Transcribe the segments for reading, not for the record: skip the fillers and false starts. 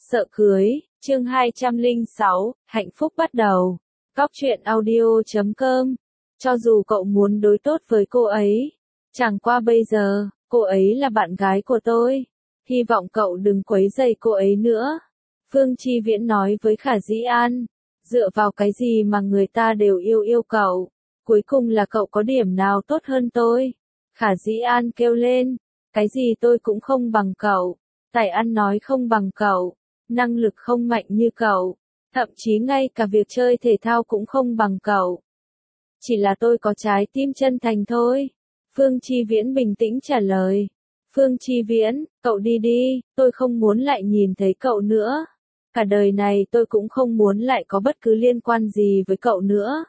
Sợ cưới, chương 206, hạnh phúc bắt đầu. Cóc truyện audio.com. Cho dù cậu muốn đối tốt với cô ấy, chẳng qua bây giờ, cô ấy là bạn gái của tôi. Hy vọng cậu đừng quấy rầy cô ấy nữa. Phương Chi Viễn nói với Khả Dĩ An. Dựa vào cái gì mà người ta đều yêu cậu? Cuối cùng là cậu có điểm nào tốt hơn tôi? Khả Dĩ An kêu lên. Cái gì tôi cũng không bằng cậu. Tài ăn nói không bằng cậu. Năng lực không mạnh như cậu. Thậm chí ngay cả việc chơi thể thao cũng không bằng cậu. Chỉ là tôi có trái tim chân thành thôi. Phương Chi Viễn bình tĩnh trả lời. Phương Chi Viễn, cậu đi đi, tôi không muốn lại nhìn thấy cậu nữa. Cả đời này tôi cũng không muốn lại có bất cứ liên quan gì với cậu nữa.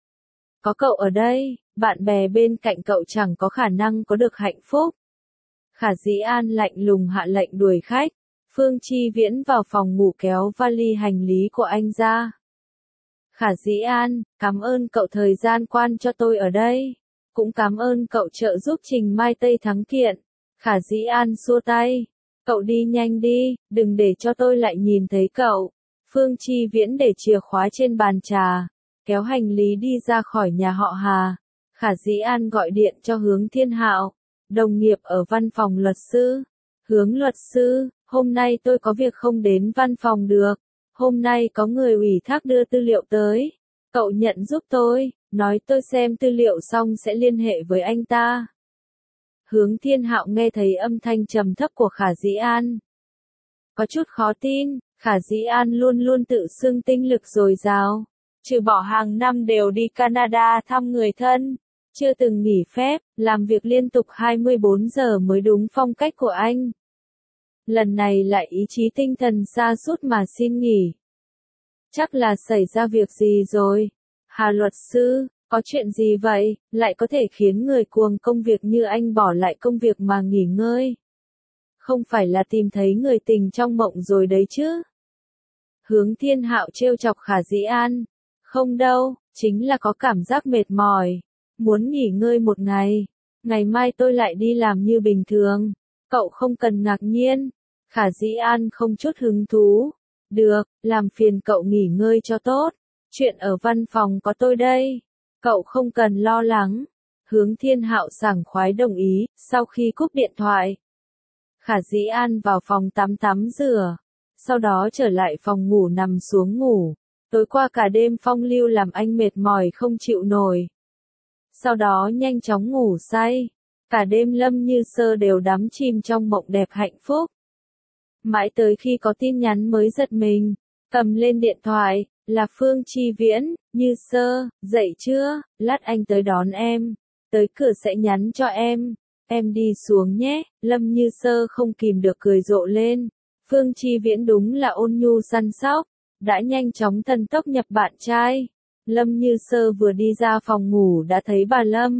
Có cậu ở đây, bạn bè bên cạnh cậu chẳng có khả năng có được hạnh phúc. Khả Dĩ An lạnh lùng hạ lệnh đuổi khách. Phương Chi Viễn vào phòng ngủ kéo vali hành lý của anh ra. Khả Dĩ An, cảm ơn cậu thời gian quan cho tôi ở đây. Cũng cảm ơn cậu trợ giúp Trình Mai Tây thắng kiện. Khả Dĩ An xua tay. Cậu đi nhanh đi, đừng để cho tôi lại nhìn thấy cậu. Phương Chi Viễn để chìa khóa trên bàn trà, kéo hành lý đi ra khỏi nhà họ Hà. Khả Dĩ An gọi điện cho Hướng Thiên Hạo, đồng nghiệp ở văn phòng luật sư. Hướng luật sư, hôm nay tôi có việc không đến văn phòng được. Hôm nay có người ủy thác đưa tư liệu tới. Cậu nhận giúp tôi, nói tôi xem tư liệu xong sẽ liên hệ với anh ta. Hướng Thiên Hạo nghe thấy âm thanh trầm thấp của Khả Dĩ An. Có chút khó tin, Khả Dĩ An luôn luôn tự xưng tinh lực dồi dào. Trừ bỏ hàng năm đều đi Canada thăm người thân. Chưa từng nghỉ phép, làm việc liên tục 24 giờ mới đúng phong cách của anh. Lần này lại ý chí tinh thần sa sút mà xin nghỉ. Chắc là xảy ra việc gì rồi. Hà luật sư, có chuyện gì vậy, lại có thể khiến người cuồng công việc như anh bỏ lại công việc mà nghỉ ngơi? Không phải là tìm thấy người tình trong mộng rồi đấy chứ? Hướng Thiên Hạo trêu chọc Khả Dĩ An. Không đâu, chính là có cảm giác mệt mỏi. Muốn nghỉ ngơi một ngày. Ngày mai tôi lại đi làm như bình thường. Cậu không cần ngạc nhiên. Khả Dĩ An không chút hứng thú. Được, làm phiền cậu nghỉ ngơi cho tốt. Chuyện ở văn phòng có tôi đây. Cậu không cần lo lắng. Hướng Thiên Hạo sảng khoái đồng ý, sau khi cúp điện thoại. Khả Dĩ An vào phòng tắm rửa. Sau đó trở lại phòng ngủ nằm xuống ngủ. Tối qua cả đêm phong lưu làm anh mệt mỏi không chịu nổi. Sau đó nhanh chóng ngủ say. Cả đêm Lâm Như Sơ đều đắm chìm trong mộng đẹp hạnh phúc. Mãi tới khi có tin nhắn mới giật mình, cầm lên điện thoại, là Phương Chi Viễn. Như Sơ, dậy chưa, lát anh tới đón em, tới cửa sẽ nhắn cho em đi xuống nhé. Lâm Như Sơ không kìm được cười rộ lên. Phương Chi Viễn đúng là ôn nhu săn sóc, đã nhanh chóng thần tốc nhập bạn trai. Lâm Như Sơ vừa đi ra phòng ngủ đã thấy bà Lâm.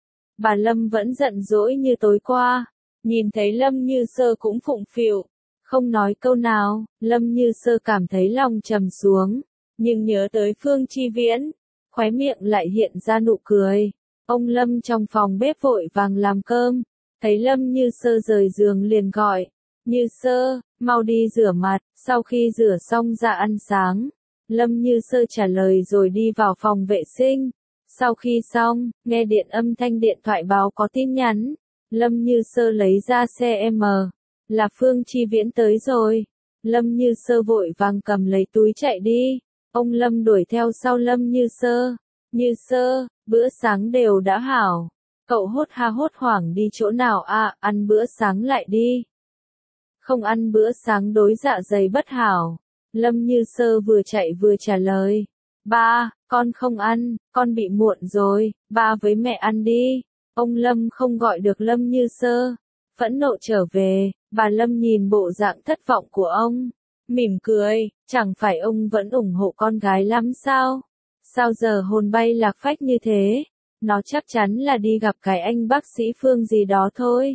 Bà Lâm vẫn giận dỗi như tối qua, nhìn thấy Lâm Như Sơ cũng phụng phịu. Không nói câu nào, Lâm Như Sơ cảm thấy lòng trầm xuống, nhưng nhớ tới Phương Chi Viễn, khóe miệng lại hiện ra nụ cười. Ông Lâm trong phòng bếp vội vàng làm cơm, thấy Lâm Như Sơ rời giường liền gọi, Như Sơ, mau đi rửa mặt. Sau khi rửa xong ra ăn sáng, Lâm Như Sơ trả lời rồi đi vào phòng vệ sinh. Sau khi xong, nghe âm thanh điện thoại báo có tin nhắn, Lâm Như Sơ lấy ra CM. Là Phương Chi Viễn tới rồi. Lâm Như Sơ vội vàng cầm lấy túi chạy đi. Ông Lâm đuổi theo sau Lâm Như Sơ. Như Sơ, bữa sáng đều đã hảo. Cậu hốt hoảng đi chỗ nào à, ăn bữa sáng lại đi. Không ăn bữa sáng đối dạ dày bất hảo. Lâm Như Sơ vừa chạy vừa trả lời. Ba, con không ăn, con bị muộn rồi, ba với mẹ ăn đi. Ông Lâm không gọi được Lâm Như Sơ. Phẫn nộ trở về, bà Lâm nhìn bộ dạng thất vọng của ông, mỉm cười, chẳng phải ông vẫn ủng hộ con gái lắm sao? Sao giờ hồn bay lạc phách như thế? Nó chắc chắn là đi gặp cái anh bác sĩ Phương gì đó thôi.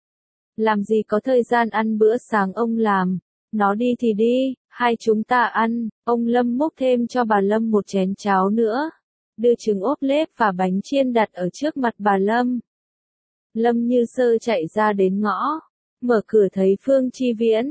Làm gì có thời gian ăn bữa sáng ông làm, nó đi thì đi, hai chúng ta ăn. Ông Lâm múc thêm cho bà Lâm một chén cháo nữa, đưa trứng ốp lết và bánh chiên đặt ở trước mặt bà Lâm. Lâm Như Sơ chạy ra đến ngõ, mở cửa thấy Phương Chi Viễn.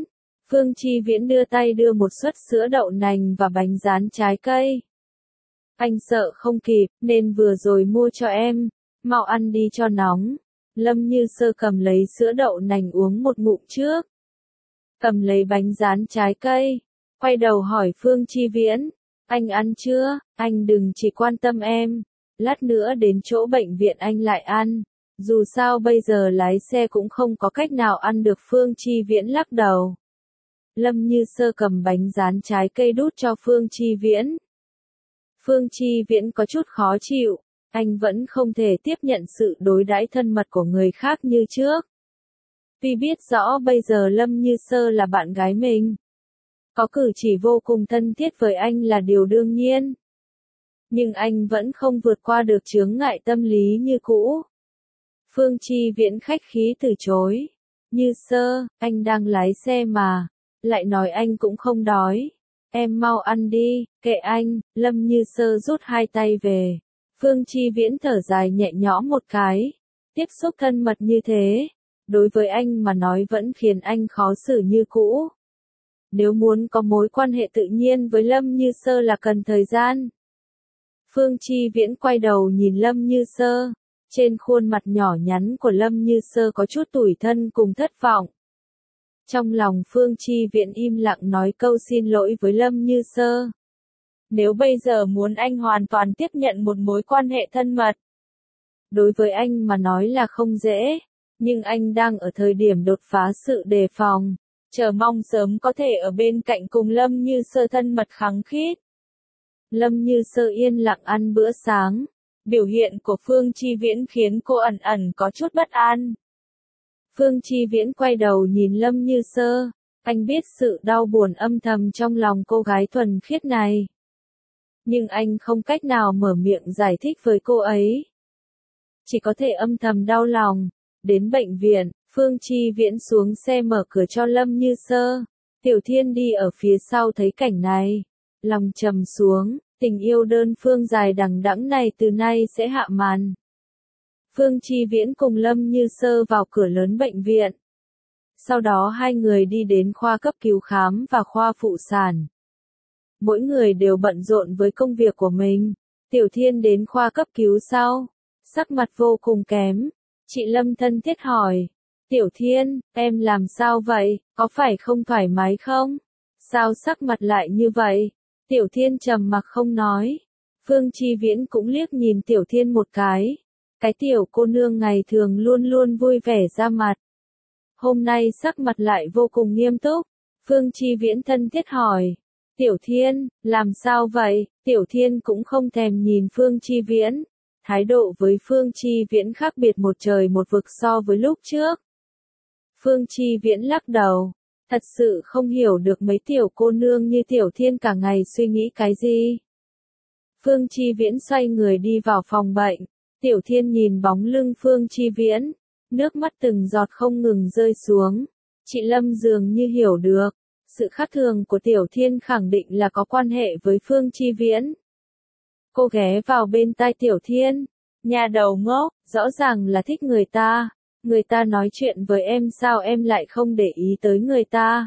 Phương Chi Viễn đưa tay đưa một suất sữa đậu nành và bánh rán trái cây. Anh sợ không kịp, nên vừa rồi mua cho em, mau ăn đi cho nóng. Lâm Như Sơ cầm lấy sữa đậu nành uống một ngụm trước. Cầm lấy bánh rán trái cây, quay đầu hỏi Phương Chi Viễn, anh ăn chưa, anh đừng chỉ quan tâm em, lát nữa đến chỗ bệnh viện anh lại ăn, dù sao bây giờ lái xe cũng không có cách nào ăn được. Phương Chi Viễn lắc đầu. Lâm Như Sơ cầm bánh rán trái cây đút cho Phương Chi Viễn. Phương Chi Viễn có chút khó chịu, anh vẫn không thể tiếp nhận sự đối đãi thân mật của người khác như trước. Vì biết rõ bây giờ Lâm Như Sơ là bạn gái mình, có cử chỉ vô cùng thân thiết với anh là điều đương nhiên. Nhưng anh vẫn không vượt qua được chướng ngại tâm lý như cũ. Phương Chi Viễn khách khí từ chối. Như Sơ, anh đang lái xe mà, lại nói anh cũng không đói. Em mau ăn đi, kệ anh. Lâm Như Sơ rút hai tay về. Phương Chi Viễn thở dài nhẹ nhõm một cái. Tiếp xúc thân mật như thế, đối với anh mà nói vẫn khiến anh khó xử như cũ. Nếu muốn có mối quan hệ tự nhiên với Lâm Như Sơ là cần thời gian. Phương Chi Viễn quay đầu nhìn Lâm Như Sơ. Trên khuôn mặt nhỏ nhắn của Lâm Như Sơ có chút tủi thân cùng thất vọng. Trong lòng Phương Chi Viễn im lặng nói câu xin lỗi với Lâm Như Sơ. Nếu bây giờ muốn anh hoàn toàn tiếp nhận một mối quan hệ thân mật, đối với anh mà nói là không dễ, nhưng anh đang ở thời điểm đột phá sự đề phòng, chờ mong sớm có thể ở bên cạnh cùng Lâm Như Sơ thân mật khăng khít. Lâm Như Sơ yên lặng ăn bữa sáng, biểu hiện của Phương Chi Viễn khiến cô ẩn ẩn có chút bất an. Phương Chi Viễn quay đầu nhìn Lâm Như Sơ, anh biết sự đau buồn âm thầm trong lòng cô gái thuần khiết này. Nhưng anh không cách nào mở miệng giải thích với cô ấy. Chỉ có thể âm thầm đau lòng. Đến bệnh viện, Phương Chi Viễn xuống xe mở cửa cho Lâm Như Sơ. Tiểu Thiên đi ở phía sau thấy cảnh này, lòng trầm xuống, tình yêu đơn phương dài đằng đẵng này từ nay sẽ hạ màn. Phương Chi Viễn cùng Lâm Như Sơ vào cửa lớn bệnh viện. Sau đó hai người đi đến khoa cấp cứu khám và khoa phụ sản. Mỗi người đều bận rộn với công việc của mình. Tiểu Thiên đến khoa cấp cứu sau, sắc mặt vô cùng kém. Chị Lâm thân thiết hỏi, Tiểu Thiên, em làm sao vậy, có phải không thoải mái không? Sao sắc mặt lại như vậy? Tiểu Thiên trầm mặc không nói. Phương Chi Viễn cũng liếc nhìn Tiểu Thiên một cái. Cái tiểu cô nương ngày thường luôn luôn vui vẻ ra mặt. Hôm nay sắc mặt lại vô cùng nghiêm túc. Phương Chi Viễn thân thiết hỏi, Tiểu Thiên, làm sao vậy? Tiểu Thiên cũng không thèm nhìn Phương Chi Viễn. Thái độ với Phương Chi Viễn khác biệt một trời một vực so với lúc trước. Phương Chi Viễn lắc đầu, thật sự không hiểu được mấy tiểu cô nương như Tiểu Thiên cả ngày suy nghĩ cái gì. Phương Chi Viễn xoay người đi vào phòng bệnh. Tiểu Thiên nhìn bóng lưng Phương Chi Viễn, nước mắt từng giọt không ngừng rơi xuống. Chị Lâm dường như hiểu được, sự khác thường của Tiểu Thiên khẳng định là có quan hệ với Phương Chi Viễn. Cô ghé vào bên tai Tiểu Thiên, nhà đầu ngốc, rõ ràng là thích người ta nói chuyện với em sao em lại không để ý tới người ta.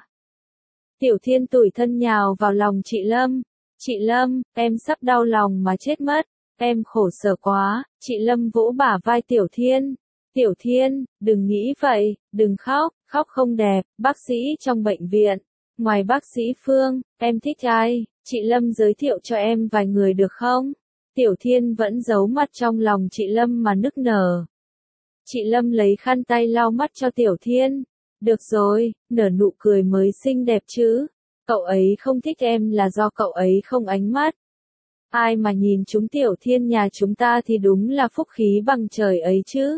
Tiểu Thiên tủi thân nhào vào lòng chị Lâm, chị Lâm, em sắp đau lòng mà chết mất, em khổ sở quá. Chị Lâm vỗ bả vai Tiểu Thiên, Tiểu Thiên, đừng nghĩ vậy, đừng khóc, khóc không đẹp. Bác sĩ trong bệnh viện, ngoài bác sĩ Phương, em thích ai? Chị Lâm giới thiệu cho em vài người được không? Tiểu Thiên vẫn giấu mặt trong lòng chị Lâm mà nức nở. Chị Lâm lấy khăn tay lau mắt cho Tiểu Thiên. Được rồi, nở nụ cười mới xinh đẹp chứ. Cậu ấy không thích em là do cậu ấy không ánh mắt. Ai mà nhìn chúng Tiểu Thiên nhà chúng ta thì đúng là phúc khí bằng trời ấy chứ.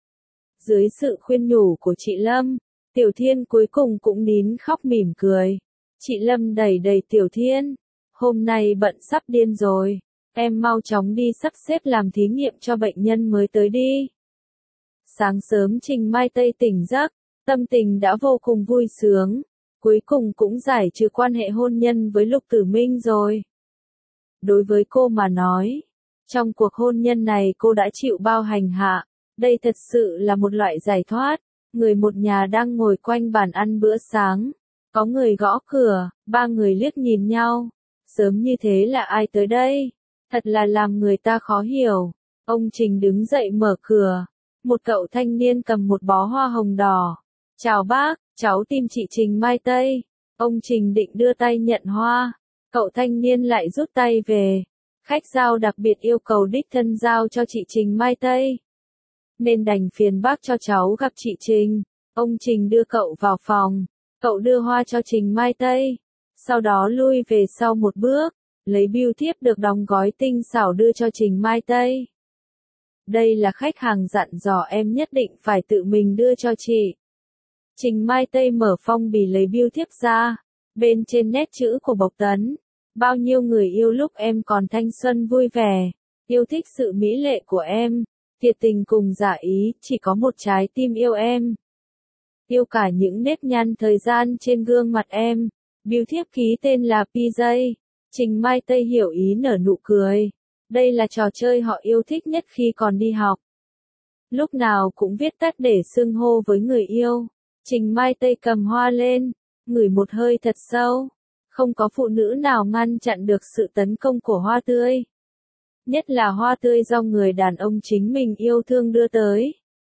Dưới sự khuyên nhủ của chị Lâm, Tiểu Thiên cuối cùng cũng nín khóc mỉm cười. Chị Lâm đẩy đẩy Tiểu Thiên. Hôm nay bận sắp điên rồi. Em mau chóng đi sắp xếp làm thí nghiệm cho bệnh nhân mới tới đi. Sáng sớm Trình Mai Tây tỉnh giấc, tâm tình đã vô cùng vui sướng. Cuối cùng cũng giải trừ quan hệ hôn nhân với Lục Tử Minh rồi. Đối với cô mà nói, trong cuộc hôn nhân này cô đã chịu bao hành hạ. Đây thật sự là một loại giải thoát. Người một nhà đang ngồi quanh bàn ăn bữa sáng. Có người gõ cửa, ba người liếc nhìn nhau. Sớm như thế là ai tới đây? Thật là làm người ta khó hiểu. Ông Trình đứng dậy mở cửa. Một cậu thanh niên cầm một bó hoa hồng đỏ. Chào bác, cháu tìm chị Trình Mai Tây. Ông Trình định đưa tay nhận hoa. Cậu thanh niên lại rút tay về. Khách giao đặc biệt yêu cầu đích thân giao cho chị Trình Mai Tây. Nên đành phiền bác cho cháu gặp chị Trình. Ông Trình đưa cậu vào phòng. Cậu đưa hoa cho Trình Mai Tây. Sau đó lui về sau một bước. Lấy bưu thiếp được đóng gói tinh xảo đưa cho Trình Mai Tây. Đây là khách hàng dặn dò em nhất định phải tự mình đưa cho chị. Trình Mai Tây mở phong bì lấy bưu thiếp ra. Bên trên nét chữ của Bộc Tấn. Bao nhiêu người yêu lúc em còn thanh xuân vui vẻ. Yêu thích sự mỹ lệ của em. Thiệt tình cùng giả ý, chỉ có một trái tim yêu em. Yêu cả những nếp nhăn thời gian trên gương mặt em. Bưu thiếp ký tên là PJ. Trình Mai Tây hiểu ý nở nụ cười. Đây là trò chơi họ yêu thích nhất khi còn đi học. Lúc nào cũng viết tắt để xưng hô với người yêu. Trình Mai Tây cầm hoa lên, ngửi một hơi thật sâu. Không có phụ nữ nào ngăn chặn được sự tấn công của hoa tươi. Nhất là hoa tươi do người đàn ông chính mình yêu thương đưa tới.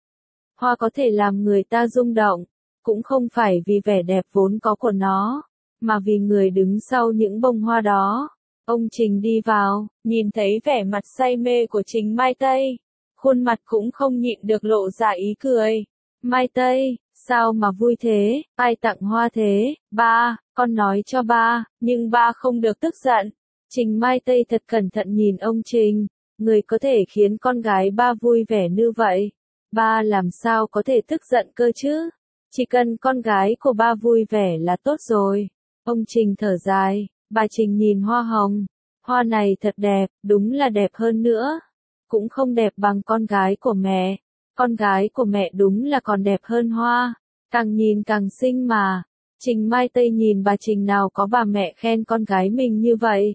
Hoa có thể làm người ta rung động, cũng không phải vì vẻ đẹp vốn có của nó, mà vì người đứng sau những bông hoa đó. Ông Trình đi vào, nhìn thấy vẻ mặt say mê của Trình Mai Tây. Khuôn mặt cũng không nhịn được lộ ra ý cười. Mai Tây, sao mà vui thế, ai tặng hoa thế? Ba, con nói cho ba, nhưng ba không được tức giận. Trình Mai Tây thật cẩn thận nhìn ông Trình. Người có thể khiến con gái ba vui vẻ như vậy. Ba làm sao có thể tức giận cơ chứ? Chỉ cần con gái của ba vui vẻ là tốt rồi. Ông Trình thở dài. Bà Trình nhìn hoa hồng. Hoa này thật đẹp, đúng là đẹp hơn nữa. Cũng không đẹp bằng con gái của mẹ. Con gái của mẹ đúng là còn đẹp hơn hoa. Càng nhìn càng xinh mà. Trình Mai Tây nhìn bà Trình nào có bà mẹ khen con gái mình như vậy.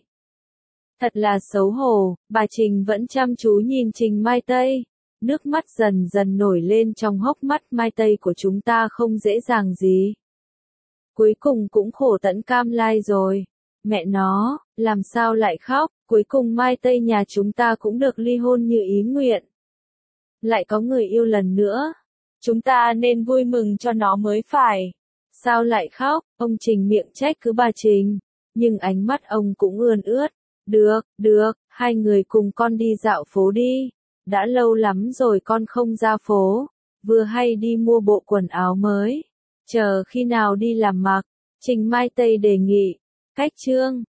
Thật là xấu hổ, bà Trình vẫn chăm chú nhìn Trình Mai Tây. Nước mắt dần dần nổi lên trong hốc mắt. Mai Tây của chúng ta không dễ dàng gì. Cuối cùng cũng khổ tận cam lai rồi. Mẹ nó, làm sao lại khóc, cuối cùng Mai Tây nhà chúng ta cũng được ly hôn như ý nguyện. Lại có người yêu lần nữa. Chúng ta nên vui mừng cho nó mới phải. Sao lại khóc, ông Trình miệng trách cứ bà Trình. Nhưng ánh mắt ông cũng ươn ướt. Được, hai người cùng con đi dạo phố đi. Đã lâu lắm rồi con không ra phố. Vừa hay đi mua bộ quần áo mới. Chờ khi nào đi làm mặc. Trình Mai Tây đề nghị. Cách chương